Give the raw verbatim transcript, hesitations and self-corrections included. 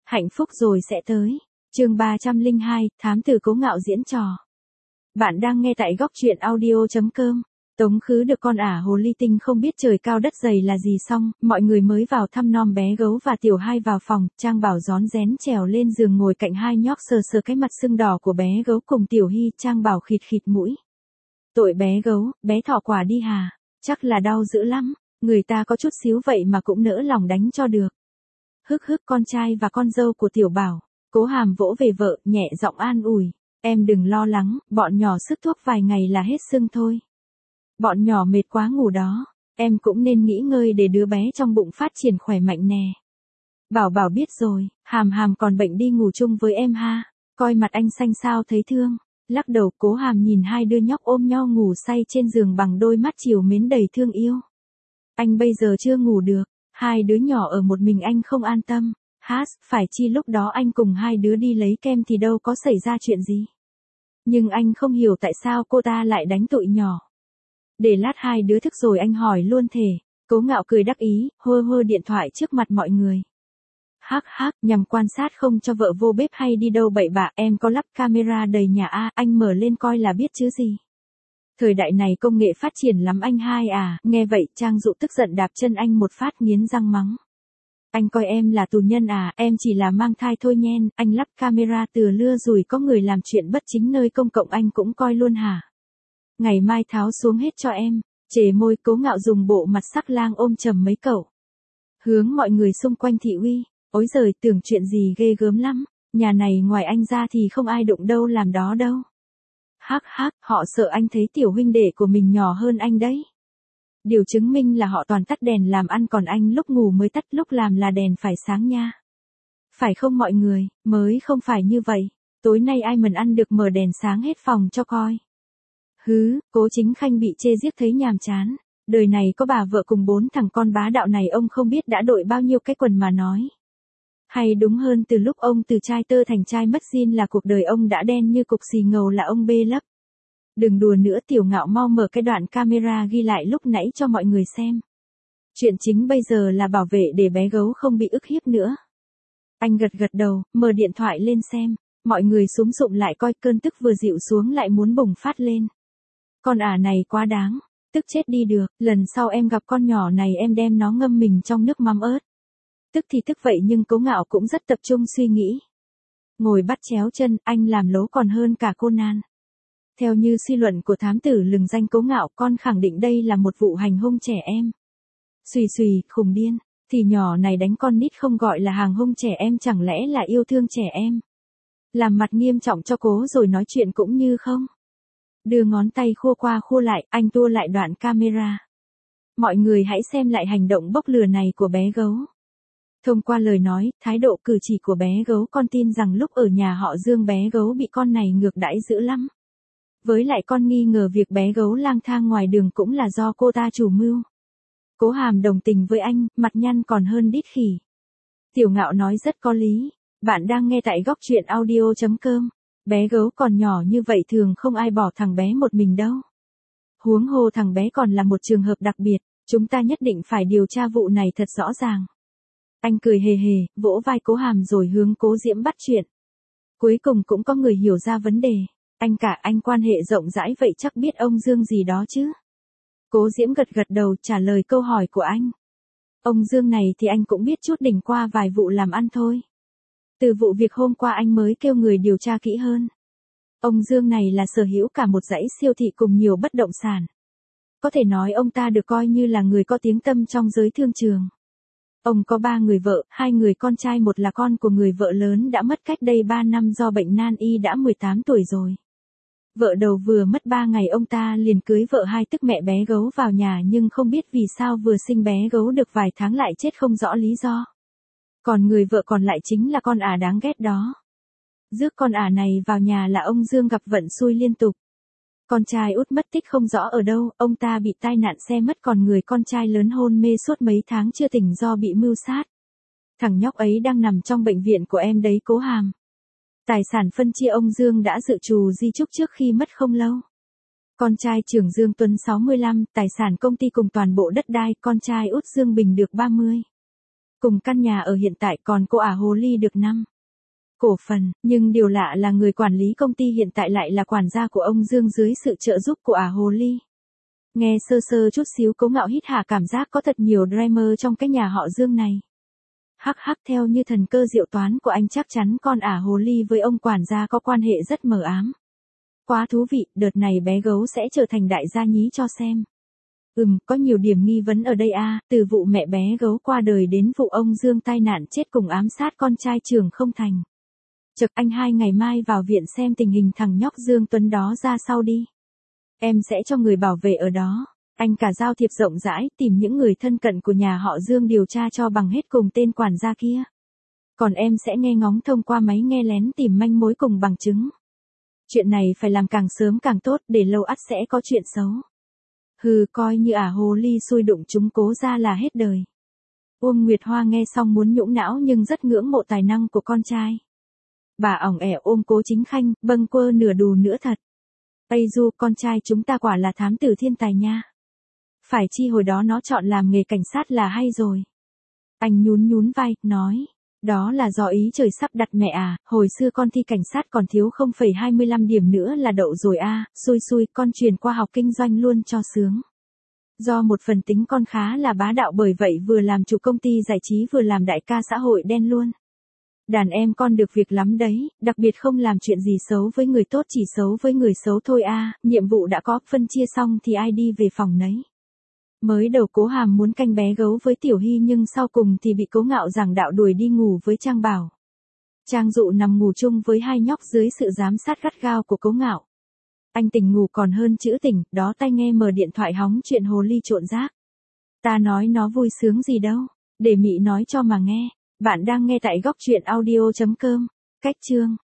Hạnh phúc rồi sẽ tới. Chương ba trăm lẻ hai, thám tử Cố Ngạo diễn trò. Bạn đang nghe tại góc truyện audio chấm com. Tống Khứ được con ả hồ ly tinh không biết trời cao đất dày là gì xong, mọi người mới vào thăm nom bé gấu và Tiểu Hai vào phòng, Trang Bảo rón rén trèo lên giường ngồi cạnh hai nhóc sờ sờ cái mặt sưng đỏ của bé gấu cùng Tiểu Hy. Trang Bảo khịt khịt mũi. Tội bé gấu, bé thỏ quả đi hà, chắc là đau dữ lắm, người ta có chút xíu vậy mà cũng nỡ lòng đánh cho được. Hức hức con trai và con dâu của Tiểu Bảo, Cố Hàm vỗ về vợ, nhẹ giọng an ủi, em đừng lo lắng, bọn nhỏ sức thuốc vài ngày là hết sưng thôi. Bọn nhỏ mệt quá ngủ đó, em cũng nên nghỉ ngơi để đứa bé trong bụng phát triển khỏe mạnh nè. Bảo Bảo biết rồi, Hàm Hàm còn bệnh đi ngủ chung với em ha, coi mặt anh xanh sao thấy thương. Lắc đầu, Cố Hàm nhìn hai đứa nhóc ôm nhau ngủ say trên giường bằng đôi mắt trìu mến đầy thương yêu. Anh bây giờ chưa ngủ được, hai đứa nhỏ ở một mình anh không an tâm. Hát, phải chi lúc đó anh cùng hai đứa đi lấy kem thì đâu có xảy ra chuyện gì. Nhưng anh không hiểu tại sao cô ta lại đánh tụi nhỏ. Để lát hai đứa thức rồi anh hỏi luôn thể. Cố Ngạo cười đắc ý, hơ hơ điện thoại trước mặt mọi người. Hắc hắc, nhằm quan sát không cho vợ vô bếp hay đi đâu bậy bạ, em có lắp camera đầy nhà a, anh mở lên coi là biết chứ gì. Thời đại này công nghệ phát triển lắm anh hai à, nghe vậy Trang Dụ tức giận đạp chân anh một phát nghiến răng mắng. Anh coi em là tù nhân à, em chỉ là mang thai thôi nhen, anh lắp camera từ lưa rủi có người làm chuyện bất chính nơi công cộng anh cũng coi luôn hả? Ngày mai tháo xuống hết cho em, chề môi. Cố Ngạo dùng bộ mặt sắc lang ôm chầm mấy cậu. Hướng mọi người xung quanh thị uy, ối giời tưởng chuyện gì ghê gớm lắm, nhà này ngoài anh ra thì không ai đụng đâu làm đó đâu. Hắc hắc, họ sợ anh thấy tiểu huynh đệ của mình nhỏ hơn anh đấy. Điều chứng minh là họ toàn tắt đèn làm ăn còn anh lúc ngủ mới tắt, lúc làm là đèn phải sáng nha. Phải không mọi người, mới không phải như vậy, tối nay ai mần ăn được mở đèn sáng hết phòng cho coi. Hứ, Cố Chính Khanh bị chê giết thấy nhàm chán, đời này có bà vợ cùng bốn thằng con bá đạo này ông không biết đã đội bao nhiêu cái quần mà nói. Hay đúng hơn từ lúc ông từ trai tơ thành trai mất zin là cuộc đời ông đã đen như cục xì ngầu là ông bê lấp. Đừng đùa nữa Tiểu Ngạo mau mở cái đoạn camera ghi lại lúc nãy cho mọi người xem. Chuyện chính bây giờ là bảo vệ để bé gấu không bị ức hiếp nữa. Anh gật gật đầu, mở điện thoại lên xem, mọi người súm sụm lại coi cơn tức vừa dịu xuống lại muốn bùng phát lên. Con ả này quá đáng, tức chết đi được, lần sau em gặp con nhỏ này em đem nó ngâm mình trong nước mắm ớt. Tức thì tức vậy nhưng Cố Ngạo cũng rất tập trung suy nghĩ. Ngồi bắt chéo chân, anh làm lố còn hơn cả Conan. Theo như suy luận của thám tử lừng danh Cố Ngạo, con khẳng định đây là một vụ hành hung trẻ em. Xùy xùy, khùng điên, thì nhỏ này đánh con nít không gọi là hàng hung trẻ em, chẳng lẽ là yêu thương trẻ em. Làm mặt nghiêm trọng cho Cố rồi nói chuyện cũng như không. Đưa ngón tay khua qua khua lại, anh tua lại đoạn camera. Mọi người hãy xem lại hành động bốc lửa này của bé gấu. Thông qua lời nói, thái độ cử chỉ của bé gấu con tin rằng lúc ở nhà họ Dương bé gấu bị con này ngược đãi dữ lắm. Với lại con nghi ngờ việc bé gấu lang thang ngoài đường cũng là do cô ta chủ mưu. Cố Hàm đồng tình với anh, mặt nhăn còn hơn đít khỉ. Tiểu Ngạo nói rất có lý. Bạn đang nghe tại góc truyện audio chấm com. Bé gấu còn nhỏ như vậy thường không ai bỏ thằng bé một mình đâu. Huống hồ thằng bé còn là một trường hợp đặc biệt, chúng ta nhất định phải điều tra vụ này thật rõ ràng. Anh cười hề hề, vỗ vai Cố Hàm rồi hướng Cố Diễm bắt chuyện. Cuối cùng cũng có người hiểu ra vấn đề. Anh cả anh quan hệ rộng rãi vậy chắc biết ông Dương gì đó chứ. Cố Diễm gật gật đầu trả lời câu hỏi của anh. Ông Dương này thì anh cũng biết chút đỉnh qua vài vụ làm ăn thôi. Từ vụ việc hôm qua anh mới kêu người điều tra kỹ hơn. Ông Dương này là sở hữu cả một dãy siêu thị cùng nhiều bất động sản. Có thể nói ông ta được coi như là người có tiếng tăm trong giới thương trường. Ông có ba người vợ, hai người con trai, một là con của người vợ lớn đã mất cách đây ba năm do bệnh nan y đã mười tám tuổi rồi. Vợ đầu vừa mất ba ngày ông ta liền cưới vợ hai tức mẹ bé gấu vào nhà nhưng không biết vì sao vừa sinh bé gấu được vài tháng lại chết không rõ lý do. Còn người vợ còn lại chính là con ả đáng ghét đó. Rước con ả này vào nhà là ông Dương gặp vận xui liên tục. Con trai út mất tích không rõ ở đâu, ông ta bị tai nạn xe mất còn người con trai lớn hôn mê suốt mấy tháng chưa tỉnh do bị mưu sát. Thằng nhóc ấy đang nằm trong bệnh viện của em đấy Cố Hàm. Tài sản phân chia ông Dương đã dự trù di chúc trước khi mất không lâu. Con trai trưởng Dương Tuấn sáu mươi lăm, tài sản công ty cùng toàn bộ đất đai, con trai út Dương Bình được ba mươi. Cùng căn nhà ở hiện tại còn cô ả hồ ly được năm cổ phần, nhưng điều lạ là người quản lý công ty hiện tại lại là quản gia của ông Dương dưới sự trợ giúp của ả hồ ly. Nghe sơ sơ chút xíu Cố Ngạo hít hà cảm giác có thật nhiều drama trong cái nhà họ Dương này. Hắc hắc, theo như thần cơ diệu toán của anh chắc chắn con ả hồ ly với ông quản gia có quan hệ rất mờ ám. Quá thú vị, đợt này bé gấu sẽ trở thành đại gia nhí cho xem. Ừm, có nhiều điểm nghi vấn ở đây a, từ vụ mẹ bé gấu qua đời đến vụ ông Dương tai nạn chết cùng ám sát con trai trưởng không thành. Chực, anh hai ngày mai vào viện xem tình hình thằng nhóc Dương Tuấn đó ra sao đi. Em sẽ cho người bảo vệ ở đó. Anh cả giao thiệp rộng rãi, tìm những người thân cận của nhà họ Dương điều tra cho bằng hết cùng tên quản gia kia. Còn em sẽ nghe ngóng thông qua máy nghe lén tìm manh mối cùng bằng chứng. Chuyện này phải làm càng sớm càng tốt, để lâu ắt sẽ có chuyện xấu. Hừ, coi như ả hồ ly xui đụng chúng Cố gia là hết đời. Uông Nguyệt Hoa nghe xong muốn nhũng não nhưng rất ngưỡng mộ tài năng của con trai. Bà ỏng ẻ ôm Cố Chính Khanh, bâng quơ nửa đù nửa thật. Ây du, con trai chúng ta quả là thám tử thiên tài nha. Phải chi hồi đó nó chọn làm nghề cảnh sát là hay rồi. Anh nhún nhún vai, nói. Đó là do ý trời sắp đặt mẹ à, hồi xưa con thi cảnh sát còn thiếu không phẩy hai mươi lăm điểm nữa là đậu rồi a, à, xui xui, con chuyển qua học kinh doanh luôn cho sướng. Do một phần tính con khá là bá đạo bởi vậy vừa làm chủ công ty giải trí vừa làm đại ca xã hội đen luôn. Đàn em con được việc lắm đấy, đặc biệt không làm chuyện gì xấu với người tốt chỉ xấu với người xấu thôi a, à, nhiệm vụ đã có, phân chia xong thì ai đi về phòng nấy. Mới đầu Cố Hàm muốn canh bé gấu với Tiểu Hy nhưng sau cùng thì bị Cố Ngạo giảng đạo đuổi đi ngủ với Trang Bảo. Trang Dụ nằm ngủ chung với hai nhóc dưới sự giám sát gắt gao của Cố Ngạo. Anh tỉnh ngủ còn hơn chữ tỉnh, đó tai nghe mở điện thoại hóng chuyện hồ ly trộn rác. Ta nói nó vui sướng gì đâu, để Mị nói cho mà nghe. Bạn đang nghe tại góc truyện audio chấm com. Cách chương